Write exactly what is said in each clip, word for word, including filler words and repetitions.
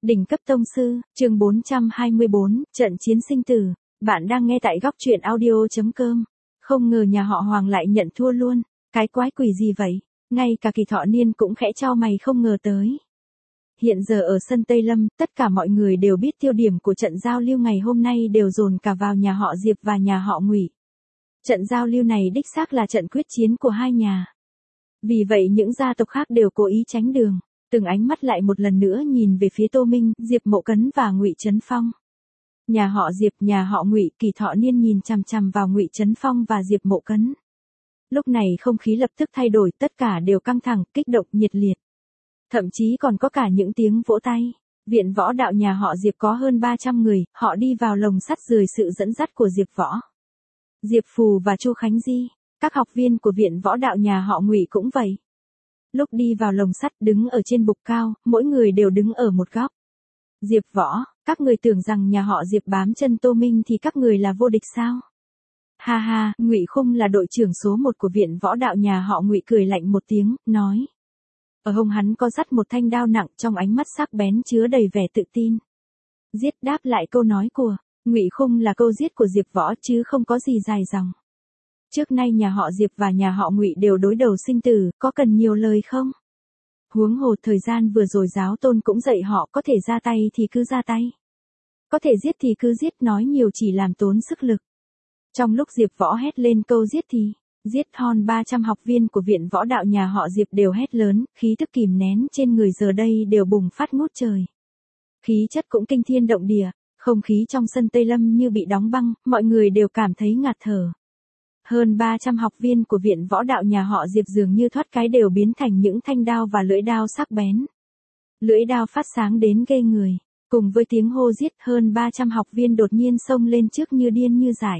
Đỉnh cấp tông sư, chương bốn trăm hai mươi bốn, trận chiến sinh tử. Bạn đang nghe tại góc truyện audio.com. Không ngờ nhà họ Hoàng lại nhận thua luôn. Cái quái quỷ gì vậy? Ngay cả Kỳ Thọ Niên cũng khẽ chau mày không ngờ tới. Hiện giờ ở sân Tây Lâm, tất cả mọi người đều biết tiêu điểm của trận giao lưu ngày hôm nay đều dồn cả vào nhà họ Diệp và nhà họ Ngụy. Trận giao lưu này đích xác là trận quyết chiến của hai nhà. Vì vậy những gia tộc khác đều cố ý tránh đường. Từng ánh mắt lại một lần nữa nhìn về phía Tô Minh, Diệp Mộ Cấn và Ngụy Trấn Phong. Nhà họ Diệp, nhà họ Ngụy, Kỳ Thọ Niên nhìn chằm chằm vào Ngụy Trấn Phong và Diệp Mộ Cấn. Lúc này không khí lập tức thay đổi, tất cả đều căng thẳng, kích động, nhiệt liệt. Thậm chí còn có cả những tiếng vỗ tay. Viện võ đạo nhà họ Diệp có hơn ba trăm người, họ đi vào lồng sắt dưới sự dẫn dắt của Diệp Võ, Diệp Phù và Chu Khánh Di. Các học viên của viện võ đạo nhà họ Ngụy cũng vậy. Lúc đi vào lồng sắt đứng ở trên bục cao, mỗi người đều đứng ở một góc. Diệp Võ, các người tưởng rằng nhà họ Diệp bám chân Tô Minh thì các người là vô địch sao? Ha ha, Ngụy Khung là đội trưởng số một của viện võ đạo nhà họ Ngụy cười lạnh một tiếng, nói. Ở hông hắn có dắt một thanh đao nặng, trong ánh mắt sắc bén chứa đầy vẻ tự tin. Giết, đáp lại câu nói của Ngụy Khung là câu giết của Diệp Võ chứ không có gì dài dòng. Trước nay nhà họ Diệp và nhà họ Ngụy đều đối đầu sinh tử, có cần nhiều lời không? Huống hồ thời gian vừa rồi giáo tôn cũng dạy họ có thể ra tay thì cứ ra tay. Có thể giết thì cứ giết, nói nhiều chỉ làm tốn sức lực. Trong lúc Diệp Võ hét lên câu giết thì, giết, hơn ba trăm học viên của viện võ đạo nhà họ Diệp đều hét lớn, khí tức kìm nén trên người giờ đây đều bùng phát ngút trời. Khí chất cũng kinh thiên động địa, không khí trong sân Tây Lâm như bị đóng băng, mọi người đều cảm thấy ngạt thở. Hơn ba trăm học viên của viện võ đạo nhà họ Diệp dường như thoát cái đều biến thành những thanh đao và lưỡi đao sắc bén. Lưỡi đao phát sáng đến ghê người, cùng với tiếng hô giết, hơn ba trăm học viên đột nhiên xông lên trước như điên như dại.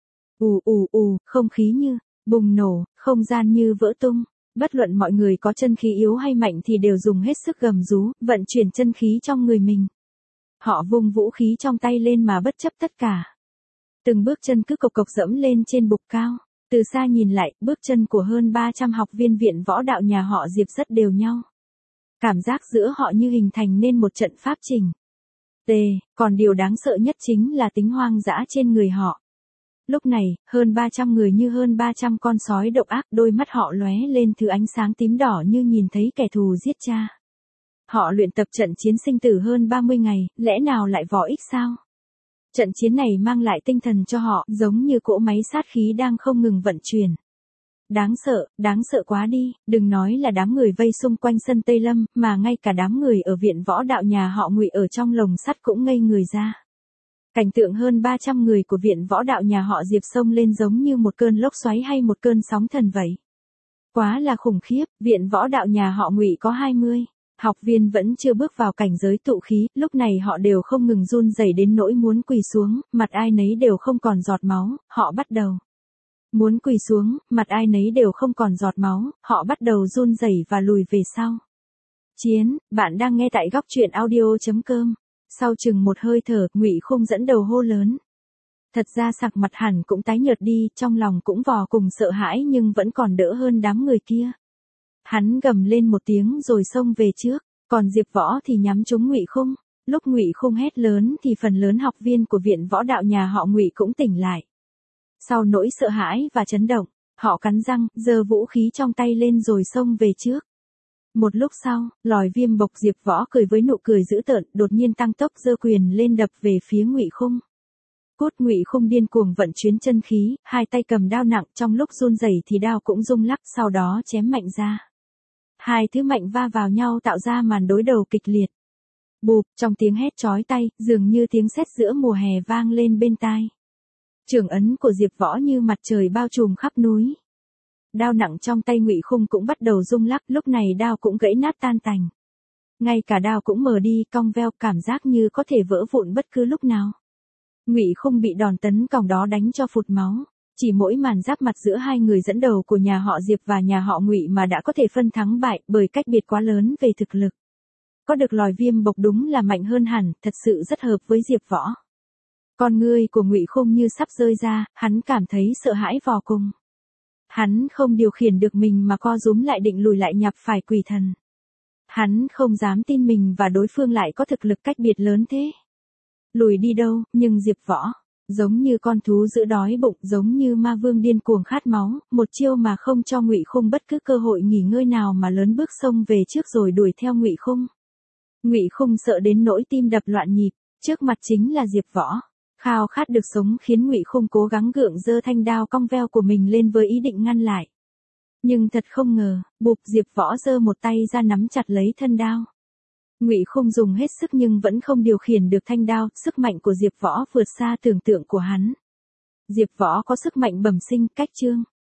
Ù ù ù, không khí như bùng nổ, không gian như vỡ tung. Bất luận mọi người có chân khí yếu hay mạnh thì đều dùng hết sức gầm rú, vận chuyển chân khí trong người mình. Họ vung vũ khí trong tay lên mà bất chấp tất cả. Từng bước chân cứ cộc cộc dẫm lên trên bục cao. Từ xa nhìn lại, bước chân của hơn ba trăm học viên viện võ đạo nhà họ Diệp rất đều nhau. Cảm giác giữa họ như hình thành nên một trận pháp trình. T, còn điều đáng sợ nhất chính là tính hoang dã trên người họ. Lúc này, hơn ba trăm người như hơn ba trăm con sói độc ác, đôi mắt họ lóe lên thứ ánh sáng tím đỏ như nhìn thấy kẻ thù giết cha. Họ luyện tập trận chiến sinh tử hơn ba mươi ngày, lẽ nào lại vò ích sao? Trận chiến này mang lại tinh thần cho họ, giống như cỗ máy sát khí đang không ngừng vận chuyển. Đáng sợ, đáng sợ quá đi, đừng nói là đám người vây xung quanh sân Tây Lâm, mà ngay cả đám người ở viện võ đạo nhà họ Ngụy ở trong lồng sắt cũng ngây người ra. Cảnh tượng hơn ba trăm người của viện võ đạo nhà họ Diệp xông lên giống như một cơn lốc xoáy hay một cơn sóng thần vậy. Quá là khủng khiếp, viện võ đạo nhà họ Ngụy có hai mươi. Học viên vẫn chưa bước vào cảnh giới tụ khí, lúc này họ đều không ngừng run rẩy đến nỗi muốn quỳ xuống, mặt ai nấy đều không còn giọt máu, họ bắt đầu. Muốn quỳ xuống, mặt ai nấy đều không còn giọt máu, họ bắt đầu run rẩy và lùi về sau. Chiến, bạn đang nghe tại góc truyện audio.com. Sau chừng một hơi thở, Ngụy Khung dẫn đầu hô lớn. Thật ra sắc mặt hẳn cũng tái nhợt đi, trong lòng cũng vò cùng sợ hãi nhưng vẫn còn đỡ hơn đám người kia. Hắn gầm lên một tiếng rồi xông về trước, còn Diệp Võ thì nhắm trúng Ngụy Khung. Lúc Ngụy Khung hét lớn thì phần lớn học viên của viện võ đạo nhà họ Ngụy cũng tỉnh lại. Sau nỗi sợ hãi và chấn động, họ cắn răng, giơ vũ khí trong tay lên rồi xông về trước. Một lúc sau, Lòi Viêm Bộc Diệp Võ cười với nụ cười dữ tợn, đột nhiên tăng tốc giơ quyền lên đập về phía Ngụy Khung. Cốt Ngụy Khung điên cuồng vận chuyển chân khí, hai tay cầm đao nặng, trong lúc run rẩy thì đao cũng rung lắc, sau đó chém mạnh ra. Hai thứ mạnh va vào nhau tạo ra màn đối đầu kịch liệt. Bụp, trong tiếng hét chói tai, dường như tiếng sét giữa mùa hè vang lên bên tai. Trường ấn của Diệp Võ như mặt trời bao trùm khắp núi. Đao nặng trong tay Ngụy Khung cũng bắt đầu rung lắc, lúc này đao cũng gãy nát tan tành. Ngay cả đao cũng mờ đi, cong veo, cảm giác như có thể vỡ vụn bất cứ lúc nào. Ngụy Khung bị đòn tấn công đó đánh cho phụt máu. Chỉ mỗi màn giáp mặt giữa hai người dẫn đầu của nhà họ Diệp và nhà họ Ngụy mà đã có thể phân thắng bại, bởi cách biệt quá lớn về thực lực. Có được Lòi Viêm Bộc đúng là mạnh hơn hẳn, thật sự rất hợp với Diệp Võ. Con ngươi của Ngụy Khung như sắp rơi ra, hắn cảm thấy sợ hãi vô cùng. Hắn không điều khiển được mình mà co rúm lại định lùi lại nhập phải quỷ thần. Hắn không dám tin mình và đối phương lại có thực lực cách biệt lớn thế. Lùi đi đâu, nhưng Diệp Võ, giống như con thú giữ đói bụng, giống như ma vương điên cuồng khát máu, một chiêu mà không cho Ngụy Khung bất cứ cơ hội nghỉ ngơi nào mà lớn bước xông về trước rồi đuổi theo Ngụy Khung. Ngụy Khung sợ đến nỗi tim đập loạn nhịp, trước mặt chính là Diệp Võ. Khao khát được sống khiến Ngụy Khung cố gắng gượng giơ thanh đao cong veo của mình lên với ý định ngăn lại. Nhưng thật không ngờ, bụp, Diệp Võ giơ một tay ra nắm chặt lấy thân đao. Ngụy Khung dùng hết sức nhưng vẫn không điều khiển được thanh đao, sức mạnh của Diệp Võ vượt xa tưởng tượng của hắn. Diệp Võ có sức mạnh bẩm sinh, cách chương.